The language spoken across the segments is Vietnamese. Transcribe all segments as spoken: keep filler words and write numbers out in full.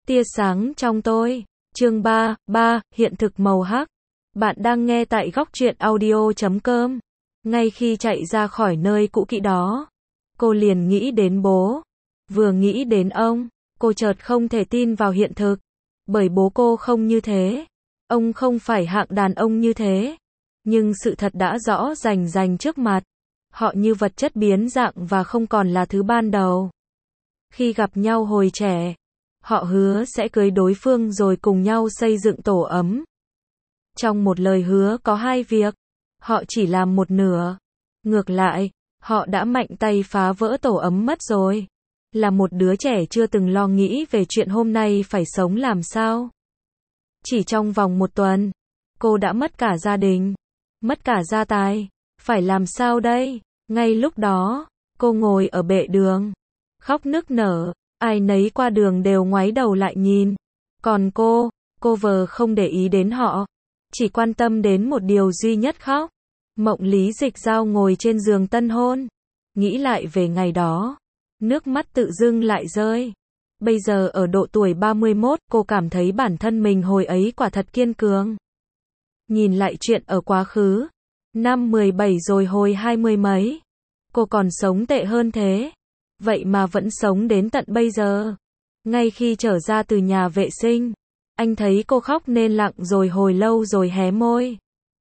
Tia sáng trong tôi. Chương ba, ba, hiện thực màu hắc. Bạn đang nghe tại góc truyện audio chấm com. Ngay khi chạy ra khỏi nơi cũ kỹ đó, cô liền nghĩ đến bố. Vừa nghĩ đến ông, cô chợt không thể tin vào hiện thực. Bởi bố cô không như thế. Ông không phải hạng đàn ông như thế. Nhưng sự thật đã rõ rành rành trước mặt. Họ như vật chất biến dạng và không còn là thứ ban đầu. Khi gặp nhau hồi trẻ, họ hứa sẽ cưới đối phương rồi cùng nhau xây dựng tổ ấm. Trong một lời hứa có hai việc, họ chỉ làm một nửa. Ngược lại, họ đã mạnh tay phá vỡ tổ ấm mất rồi. Là một đứa trẻ chưa từng lo nghĩ về chuyện hôm nay phải sống làm sao. Chỉ trong vòng một tuần, cô đã mất cả gia đình, mất cả gia tài. Phải làm sao đây? Ngay lúc đó, cô ngồi ở bệ đường, khóc nức nở. Ai nấy qua đường đều ngoái đầu lại nhìn. Còn cô, cô vờ không để ý đến họ. Chỉ quan tâm đến một điều duy nhất khóc. Mộng Lý Dịch Dao ngồi trên giường tân hôn. Nghĩ lại về ngày đó. Nước mắt tự dưng lại rơi. Bây giờ ở độ tuổi ba mươi mốt, cô cảm thấy bản thân mình hồi ấy quả thật kiên cường. Nhìn lại chuyện ở quá khứ. Năm mười bảy rồi hồi hai mươi mấy. Cô còn sống tệ hơn thế. Vậy mà vẫn sống đến tận bây giờ. Ngay khi trở ra từ nhà vệ sinh, anh thấy cô khóc nên lặng rồi hồi lâu rồi hé môi.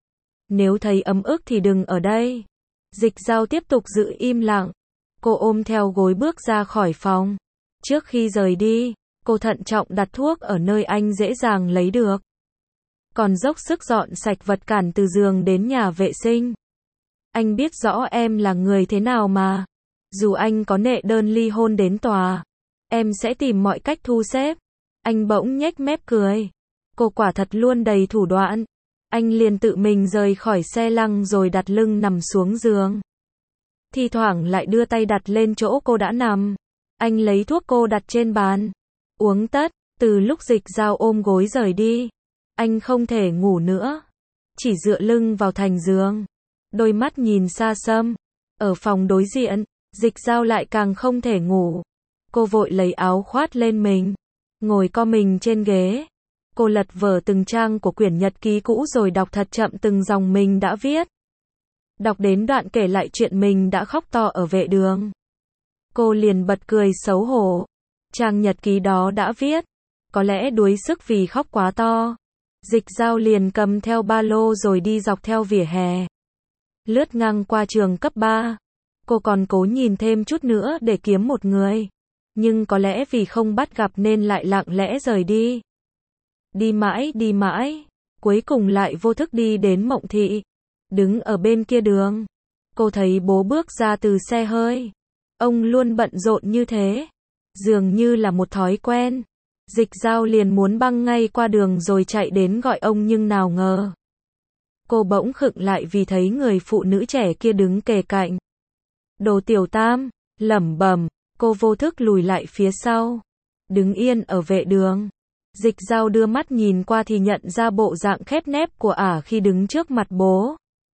Nếu thấy ấm ức thì đừng ở đây. Dịch Dao tiếp tục giữ im lặng. Cô ôm theo gối bước ra khỏi phòng. Trước khi rời đi, cô thận trọng đặt thuốc ở nơi anh dễ dàng lấy được. Còn dốc sức dọn sạch vật cản từ giường đến nhà vệ sinh. Anh biết rõ em là người thế nào mà. Dù anh có nệ đơn ly hôn đến tòa, em sẽ tìm mọi cách thu xếp. Anh bỗng nhếch mép cười. Cô quả thật luôn đầy thủ đoạn. Anh liền tự mình rời khỏi xe lăng rồi đặt lưng nằm xuống giường. Thi thoảng lại đưa tay đặt lên chỗ cô đã nằm. Anh lấy thuốc cô đặt trên bàn. Uống tất. Từ lúc Dịch Dao ôm gối rời đi, anh không thể ngủ nữa. Chỉ dựa lưng vào thành giường. Đôi mắt nhìn xa xăm. Ở phòng đối diện, Dịch Dao lại càng không thể ngủ. Cô vội lấy áo khoác lên mình. Ngồi co mình trên ghế. Cô lật vở từng trang của quyển nhật ký cũ rồi đọc thật chậm từng dòng mình đã viết. Đọc đến đoạn kể lại chuyện mình đã khóc to ở vệ đường. Cô liền bật cười xấu hổ. Trang nhật ký đó đã viết. Có lẽ đuối sức vì khóc quá to. Dịch Dao liền cầm theo ba lô rồi đi dọc theo vỉa hè. Lướt ngang qua trường cấp ba. Cô còn cố nhìn thêm chút nữa để kiếm một người. Nhưng có lẽ vì không bắt gặp nên lại lặng lẽ rời đi. Đi mãi đi mãi. Cuối cùng lại vô thức đi đến Mộng Thị. Đứng ở bên kia đường. Cô thấy bố bước ra từ xe hơi. Ông luôn bận rộn như thế. Dường như là một thói quen. Dịch Dao liền muốn băng ngay qua đường rồi chạy đến gọi ông nhưng nào ngờ. Cô bỗng khựng lại vì thấy người phụ nữ trẻ kia đứng kề cạnh. Đồ Tiểu Tam, lẩm bẩm, cô vô thức lùi lại phía sau. Đứng yên ở vệ đường. Dịch Dao đưa mắt nhìn qua thì nhận ra bộ dạng khép nép của ả khi đứng trước mặt bố.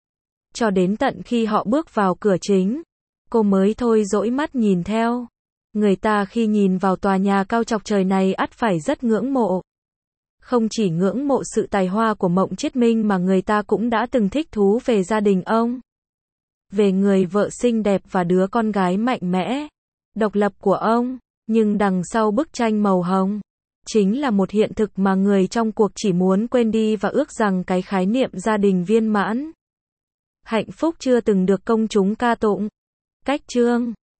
Cho đến tận khi họ bước vào cửa chính, cô mới thôi dỗi mắt nhìn theo. Người ta khi nhìn vào tòa nhà cao chọc trời này ắt phải rất ngưỡng mộ. Không chỉ ngưỡng mộ sự tài hoa của Mộng Chiết Minh mà người ta cũng đã từng thích thú về gia đình ông. Về người vợ xinh đẹp và đứa con gái mạnh mẽ, độc lập của ông. Nhưng đằng sau bức tranh màu hồng, chính là một hiện thực mà người trong cuộc chỉ muốn quên đi và ước rằng cái khái niệm gia đình viên mãn, hạnh phúc chưa từng được công chúng ca tụng. Cách chương